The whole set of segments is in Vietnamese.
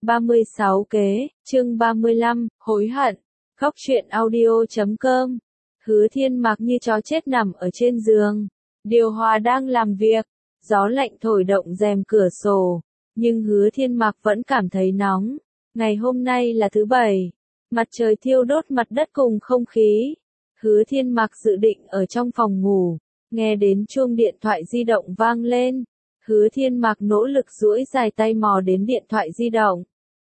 36 kế, chương 35, hối hận. Khóc chuyện audio.com. Hứa Thiên Mạc như chó chết nằm ở trên giường. Điều hòa đang làm việc, gió lạnh thổi động rèm cửa sổ, nhưng Hứa Thiên Mạc vẫn cảm thấy nóng. Ngày hôm nay là thứ Bảy, mặt trời thiêu đốt mặt đất cùng không khí. Hứa Thiên Mạc dự định ở trong phòng ngủ, nghe đến chuông điện thoại di động vang lên. Hứa Thiên Mạc nỗ lực duỗi dài tay mò đến điện thoại di động.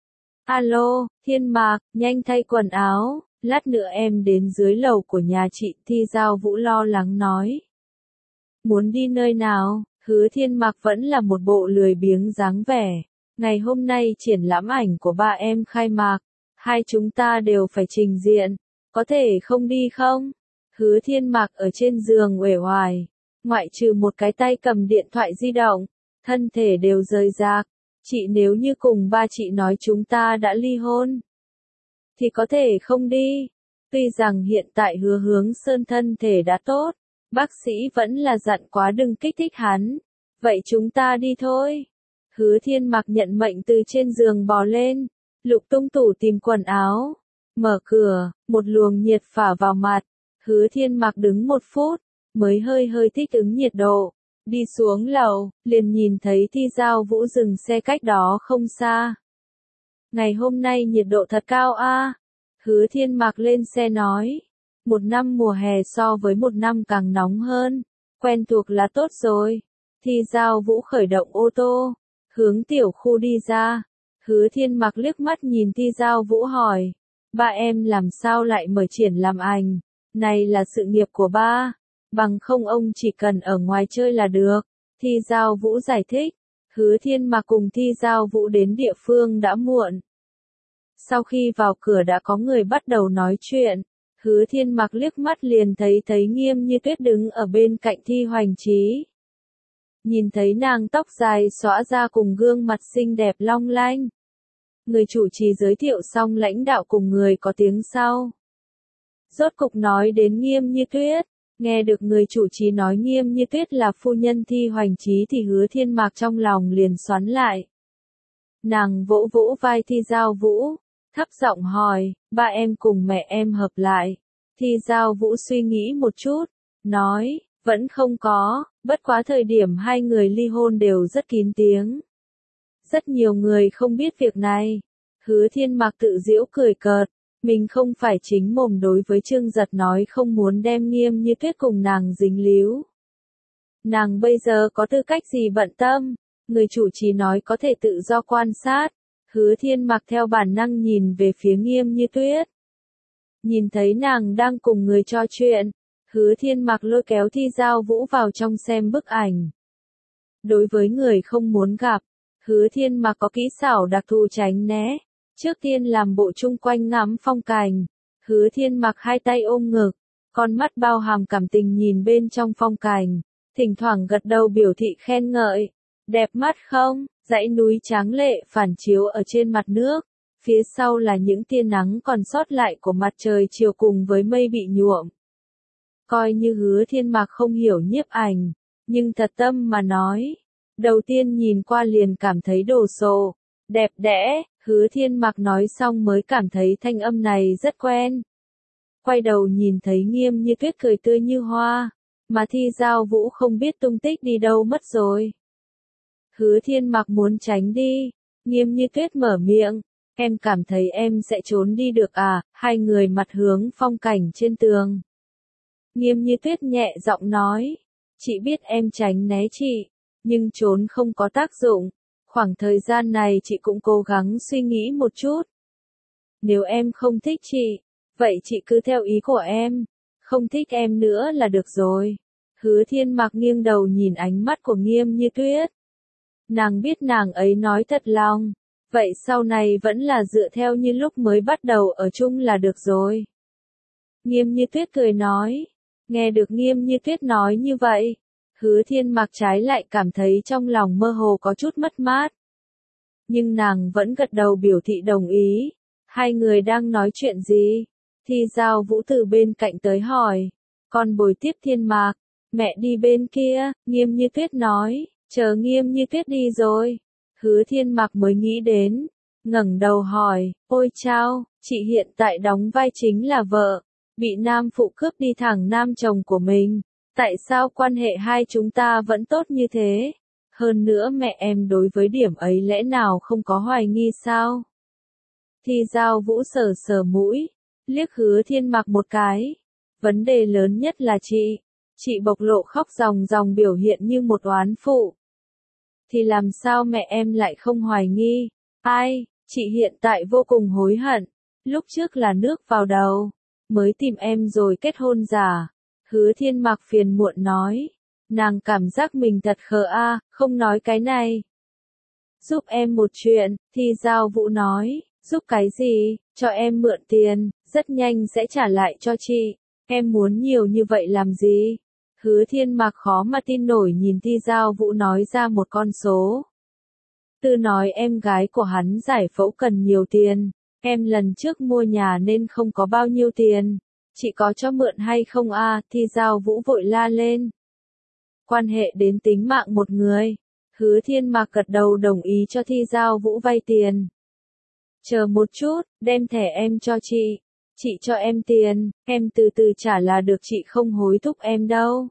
Alo, Thiên Mạc, nhanh thay quần áo, lát nữa em đến dưới lầu của nhà chị. Thi Giao Vũ lo lắng nói. Muốn đi nơi nào? Hứa Thiên Mạc vẫn là một bộ lười biếng dáng vẻ. Ngày hôm nay triển lãm ảnh của ba em khai mạc, hai chúng ta đều phải trình diện, có thể không đi không? Hứa Thiên Mạc ở trên giường uể oải, ngoại trừ một cái tay cầm điện thoại di động, thân thể đều rời rạc. Chị nếu như cùng ba chị nói chúng ta đã ly hôn, thì có thể không đi. Tuy rằng hiện tại Hứa Hướng Sơn thân thể đã tốt, bác sĩ vẫn là dặn quá đừng kích thích hắn. Vậy chúng ta đi thôi. Hứa Thiên Mạc nhận mệnh từ trên giường bò lên, lục tung tủ tìm quần áo, mở cửa, một luồng nhiệt phả vào mặt. Hứa Thiên Mạc đứng 1 phút, mới hơi thích ứng nhiệt độ. Đi xuống lầu, liền nhìn thấy Thi Giao Vũ dừng xe cách đó không xa. Ngày hôm nay nhiệt độ thật cao a. Hứa Thiên Mạc lên xe nói. Một năm mùa hè so với một năm càng nóng hơn. Quen thuộc là tốt rồi. Thi Giao Vũ khởi động ô tô, hướng tiểu khu đi ra. Hứa Thiên Mạc liếc mắt nhìn Thi Giao Vũ hỏi. Ba em làm sao lại mở triển làm ảnh? Này là sự nghiệp của ba. Bằng không ông chỉ cần ở ngoài chơi là được. Thi Giao Vũ giải thích. Hứa Thiên Mạc cùng Thi Giao Vũ đến địa phương đã muộn. Sau khi vào cửa đã có người bắt đầu nói chuyện. Hứa Thiên Mạc liếc mắt liền thấy Nghiêm Như Tuyết đứng ở bên cạnh Thi Hoành Chí. Nhìn thấy nàng tóc dài xõa ra cùng gương mặt xinh đẹp long lanh. Người chủ trì giới thiệu xong lãnh đạo cùng người có tiếng sau. Rốt cục nói đến Nghiêm Như Tuyết. Nghe được người chủ trì nói Nghiêm Như Tuyết là phu nhân Thi Hoành Chí thì Hứa Thiên Mạc trong lòng liền xoắn lại. Nàng vỗ vỗ vai Thi Giao Vũ, thấp giọng hỏi, ba em cùng mẹ em hợp lại. Thi Giao Vũ suy nghĩ một chút, nói, vẫn không có, bất quá thời điểm hai người ly hôn đều rất kín tiếng. Rất nhiều người không biết việc này. Hứa Thiên Mạc tự giễu cười cợt. Mình không phải chính mồm đối với Trương Giật nói không muốn đem Nghiêm Như Tuyết cùng nàng dính líu. Nàng bây giờ có tư cách gì bận tâm, người chủ trì nói có thể tự do quan sát. Hứa Thiên Mạc theo bản năng nhìn về phía Nghiêm Như Tuyết. Nhìn thấy nàng đang cùng người trò chuyện, Hứa Thiên Mạc lôi kéo Thi Giao Vũ vào trong xem bức ảnh. Đối với người không muốn gặp, Hứa Thiên Mạc có kỹ xảo đặc thù tránh né. Trước tiên làm bộ chung quanh ngắm phong cảnh, Hứa Thiên Mạc hai tay ôm ngực, con mắt bao hàm cảm tình nhìn bên trong phong cảnh, thỉnh thoảng gật đầu biểu thị khen ngợi. Đẹp mắt không? Dãy núi tráng lệ phản chiếu ở trên mặt nước, phía sau là những tia nắng còn sót lại của mặt trời chiều cùng với mây bị nhuộm. Coi như Hứa Thiên Mạc không hiểu nhiếp ảnh, nhưng thật tâm mà nói, đầu tiên nhìn qua liền cảm thấy đồ sộ, đẹp đẽ. Hứa Thiên Mạc nói xong mới cảm thấy thanh âm này rất quen. Quay đầu nhìn thấy Nghiêm Như Tuyết cười tươi như hoa, mà Thi Giao Vũ không biết tung tích đi đâu mất rồi. Hứa Thiên Mạc muốn tránh đi, Nghiêm Như Tuyết mở miệng, em cảm thấy em sẽ trốn đi được à? Hai người mặt hướng phong cảnh trên tường. Nghiêm Như Tuyết nhẹ giọng nói, chị biết em tránh né chị, nhưng trốn không có tác dụng. Khoảng thời gian này chị cũng cố gắng suy nghĩ một chút. Nếu em không thích chị, vậy chị cứ theo ý của em, không thích em nữa là được rồi. Hứa Thiên Mạc nghiêng đầu nhìn ánh mắt của Nghiêm Như Tuyết. Nàng biết nàng ấy nói thật lòng, vậy sau này vẫn là dựa theo như lúc mới bắt đầu ở chung là được rồi. Nghiêm Như Tuyết cười nói, nghe được Nghiêm Như Tuyết nói như vậy. Hứa Thiên Mạc trái lại cảm thấy trong lòng mơ hồ có chút mất mát. Nhưng nàng vẫn gật đầu biểu thị đồng ý. Hai người đang nói chuyện gì? Thi Giao Vũ từ bên cạnh tới hỏi. Con bồi tiếp Thiên Mạc. Mẹ đi bên kia, Nghiêm Như Tuyết nói. Chờ Nghiêm Như Tuyết đi rồi. Hứa Thiên Mạc mới nghĩ đến. ngẩng đầu hỏi, ôi chao, chị hiện tại đóng vai chính là vợ, bị nam phụ cướp đi thẳng nam chồng của mình. Tại sao quan hệ hai chúng ta vẫn tốt như thế? Hơn nữa mẹ em đối với điểm ấy lẽ nào không có hoài nghi sao? Thi Giao Vũ sờ sờ mũi, liếc Hứa Thiên Mạc một cái. Vấn đề lớn nhất là chị bộc lộ khóc ròng ròng biểu hiện như một oán phụ. Thì làm sao mẹ em lại không hoài nghi? Ai, chị hiện tại vô cùng hối hận. Lúc trước là nước vào đầu, mới tìm em rồi kết hôn giả. Hứa Thiên Mạc phiền muộn nói. Nàng cảm giác mình thật khờ không nói cái này. Giúp em một chuyện, Thi Giao Vũ nói. Giúp cái gì? Cho em mượn tiền, rất nhanh sẽ trả lại cho chị. Em muốn nhiều như vậy làm gì? Hứa Thiên Mạc khó mà tin nổi nhìn Thi Giao Vũ nói ra một con số. Tư nói em gái của hắn giải phẫu cần nhiều tiền. Em lần trước mua nhà nên không có bao nhiêu tiền. Chị có cho mượn hay không Thi Giao Vũ vội la lên. Quan hệ đến tính mạng một người. Hứa Thiên Mạc gật đầu đồng ý cho Thi Giao Vũ vay tiền. Chờ một chút, đem thẻ em cho chị. Chị cho em tiền, em từ từ trả là được, chị không hối thúc em đâu.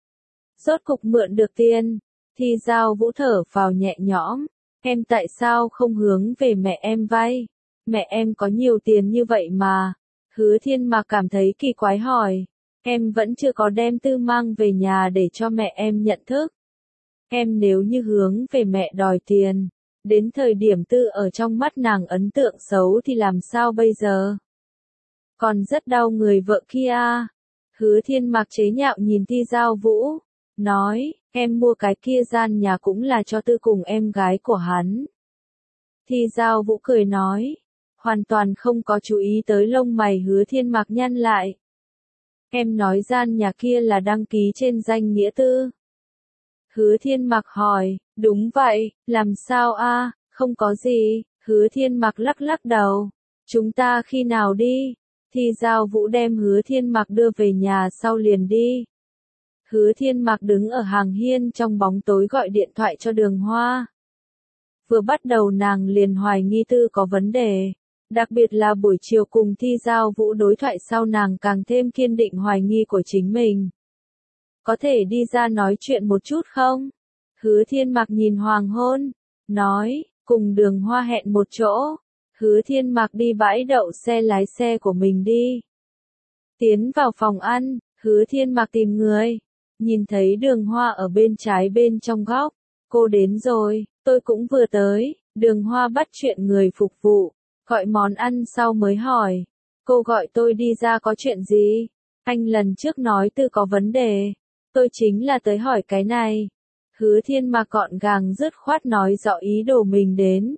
Rốt cục mượn được tiền. Thi Giao Vũ thở phào nhẹ nhõm. Em tại sao không hướng về mẹ em vay? Mẹ em có nhiều tiền như vậy mà. Hứa Thiên Mạc cảm thấy kỳ quái hỏi. Em vẫn chưa có đem Tư mang về nhà để cho mẹ em nhận thức. Em nếu như hướng về mẹ đòi tiền, đến thời điểm Tư ở trong mắt nàng ấn tượng xấu thì làm sao bây giờ? Còn rất đau người vợ kia. Hứa Thiên Mạc chế nhạo nhìn Thi Giao Vũ, nói, em mua cái kia gian nhà cũng là cho Tư cùng em gái của hắn. Thi Giao Vũ cười nói, hoàn toàn không có chú ý tới lông mày Hứa Thiên Mạc nhăn lại. Em nói gian nhà kia là đăng ký trên danh nghĩa Tư. Hứa Thiên Mạc hỏi, đúng vậy, làm sao không có gì. Hứa Thiên Mạc lắc lắc đầu. Chúng ta khi nào đi? Thi Giao Vũ đem Hứa Thiên Mạc đưa về nhà sau liền đi. Hứa Thiên Mạc đứng ở hàng hiên trong bóng tối gọi điện thoại cho Đường Hoa. Vừa bắt đầu nàng liền hoài nghi Tư có vấn đề. Đặc biệt là buổi chiều cùng Thi Giao Vũ đối thoại sau nàng càng thêm kiên định hoài nghi của chính mình. Có thể đi ra nói chuyện một chút không? Hứa Thiên Mạc nhìn hoàng hôn, nói, cùng Đường Hoa hẹn một chỗ. Hứa Thiên Mạc đi bãi đậu xe lái xe của mình đi. Tiến vào phòng ăn, Hứa Thiên Mạc tìm người. Nhìn thấy Đường Hoa ở bên trái bên trong góc. Cô đến rồi, tôi cũng vừa tới. Đường Hoa bắt chuyện người phục vụ, gọi món ăn sau mới hỏi. Cô gọi tôi đi ra có chuyện gì? Anh lần trước nói Tư có vấn đề. Tôi chính là tới hỏi cái này. Hứa Thiên Mạc gọn gàng dứt khoát nói rõ ý đồ mình đến.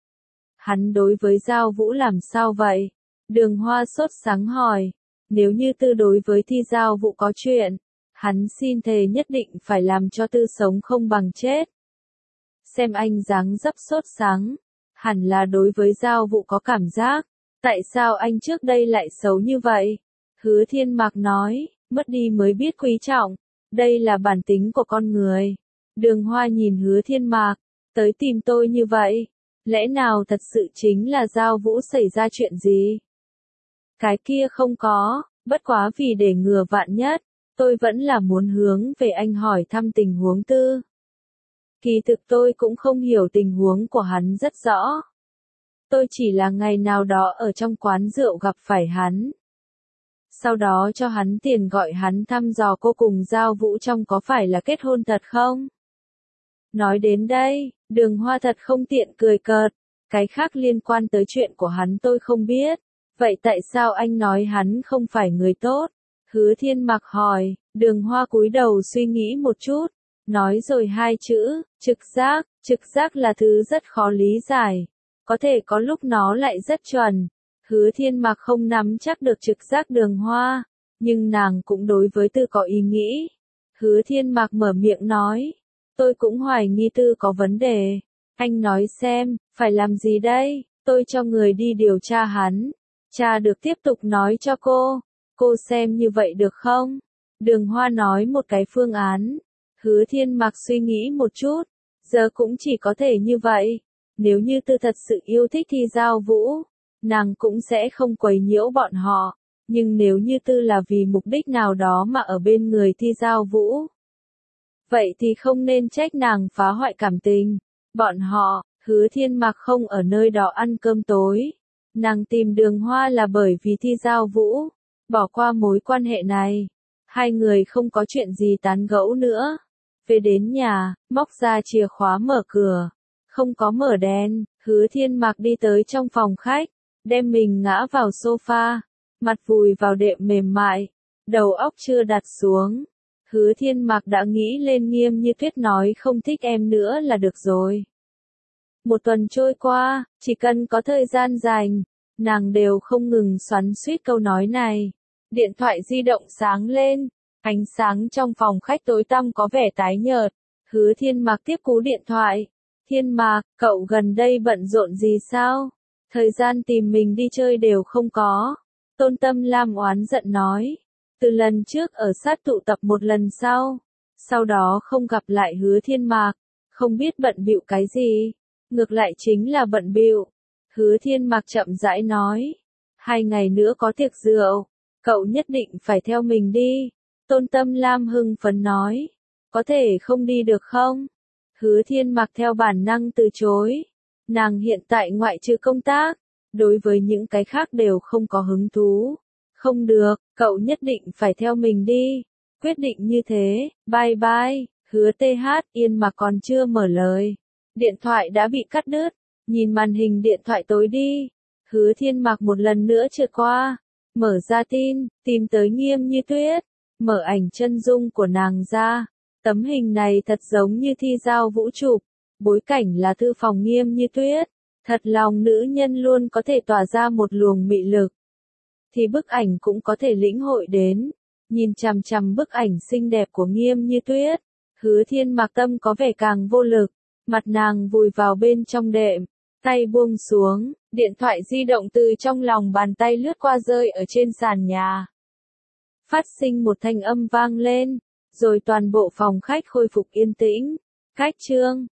Hắn đối với Giao Vũ làm sao vậy? Đường Hoa sốt sắng hỏi. Nếu như Tư đối với Thi Giao Vũ có chuyện, hắn xin thề nhất định phải làm cho Tư sống không bằng chết. Xem anh dáng dấp sốt sắng, hẳn là đối với Giao Vũ có cảm giác. Tại sao anh trước đây lại xấu như vậy? Hứa Thiên Mạc nói, mất đi mới biết quý trọng. Đây là bản tính của con người. Đường Hoa nhìn Hứa Thiên Mạc, tới tìm tôi như vậy. Lẽ nào thật sự chính là Giao Vũ xảy ra chuyện gì? Cái kia không có, bất quá vì để ngừa vạn nhất, tôi vẫn là muốn hướng về anh hỏi thăm tình huống Tư. Kỳ thực tôi cũng không hiểu tình huống của hắn rất rõ. Tôi chỉ là ngày nào đó ở trong quán rượu gặp phải hắn. Sau đó cho hắn tiền gọi hắn thăm dò cô cùng Giao Vũ trong có phải là kết hôn thật không? Nói đến đây, Đường Hoa thật không tiện cười cợt. Cái khác liên quan tới chuyện của hắn tôi không biết. Vậy tại sao anh nói hắn không phải người tốt? Hứa Thiên Mạc hỏi. Đường Hoa cúi đầu suy nghĩ một chút. Nói rồi hai chữ, trực giác. Trực giác là thứ rất khó lý giải. Có thể có lúc nó lại rất chuẩn. Hứa Thiên Mạc không nắm chắc được trực giác Đường Hoa. Nhưng nàng cũng đối với Tư có ý nghĩ. Hứa Thiên Mạc mở miệng nói. Tôi cũng hoài nghi Tư có vấn đề. Anh nói xem, phải làm gì đây? Tôi cho người đi điều tra hắn. Cha được tiếp tục nói cho cô. Cô xem như vậy được không? Đường Hoa nói một cái phương án. Hứa Thiên Mạc suy nghĩ một chút. Giờ cũng chỉ có thể như vậy. Nếu như Tư thật sự yêu thích Thi Giao Vũ, nàng cũng sẽ không quấy nhiễu bọn họ. Nhưng nếu như Tư là vì mục đích nào đó mà ở bên người Thi Giao Vũ, vậy thì không nên trách nàng phá hoại cảm tình. Bọn họ, Hứa Thiên Mạc không ở nơi đó ăn cơm tối. Nàng tìm Đường Hoa là bởi vì Thi Giao Vũ. Bỏ qua mối quan hệ này. Hai người không có chuyện gì tán gẫu nữa. Về đến nhà, móc ra chìa khóa mở cửa. Không có mở đèn, Hứa Thiên Mạc đi tới trong phòng khách. Đem mình ngã vào sofa. Mặt vùi vào đệm mềm mại. Đầu óc chưa đặt xuống. Hứa Thiên Mạc đã nghĩ lên Nghiêm Như Tuyết nói không thích em nữa là được rồi. Một tuần trôi qua, chỉ cần có thời gian dành, nàng đều không ngừng xoắn xuýt câu nói này. Điện thoại di động sáng lên, ánh sáng trong phòng khách tối tăm có vẻ tái nhợt. Hứa Thiên Mạc tiếp cú điện thoại. Thiên Mạc, cậu gần đây bận rộn gì sao? Thời gian tìm mình đi chơi đều không có. Tôn Tâm Lam oán giận nói. Từ lần trước ở sát tụ tập một lần sau đó không gặp lại Hứa Thiên Mạc, không biết bận bịu cái gì, ngược lại chính là bận bịu. Hứa Thiên Mạc chậm rãi nói, 2 ngày nữa có tiệc rượu, cậu nhất định phải theo mình đi. Tôn Tâm Lam hưng phấn nói, có thể không đi được không? Hứa Thiên Mạc theo bản năng từ chối, nàng hiện tại ngoại trừ công tác, đối với những cái khác đều không có hứng thú. Không được, cậu nhất định phải theo mình đi. Quyết định như thế, bye bye. Hứa TH Yên mà còn chưa mở lời. Điện thoại đã bị cắt đứt. Nhìn màn hình điện thoại tối đi. Hứa Thiên Mạc một lần nữa trượt qua. Mở ra tin, tìm tới Nghiêm Như Tuyết. Mở ảnh chân dung của nàng ra. Tấm hình này thật giống như Thi Giao Vũ chụp. Bối cảnh là thư phòng Nghiêm Như Tuyết. Thật lòng nữ nhân luôn có thể tỏa ra một luồng mị lực. Thì bức ảnh cũng có thể lĩnh hội đến. Nhìn chằm chằm bức ảnh xinh đẹp của Nghiêm Như Tuyết, Hứa Thiên Mạc tâm có vẻ càng vô lực, mặt nàng vùi vào bên trong đệm, tay buông xuống, điện thoại di động từ trong lòng bàn tay lướt qua rơi ở trên sàn nhà. Phát sinh một thanh âm vang lên, rồi toàn bộ phòng khách khôi phục yên tĩnh. Cách chương